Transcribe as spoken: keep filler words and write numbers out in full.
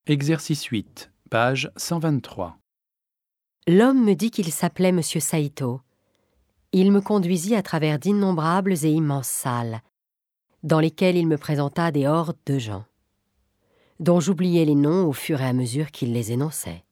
Exercice huit, page cent vingt-trois. L'homme me dit qu'il s'appelait Monsieur Saïto. Il me conduisit à travers d'innombrables et immenses salles, dans lesquelles il me présenta des hordes de gens, dont j'oubliais les noms au fur et à mesure qu'il les énonçait.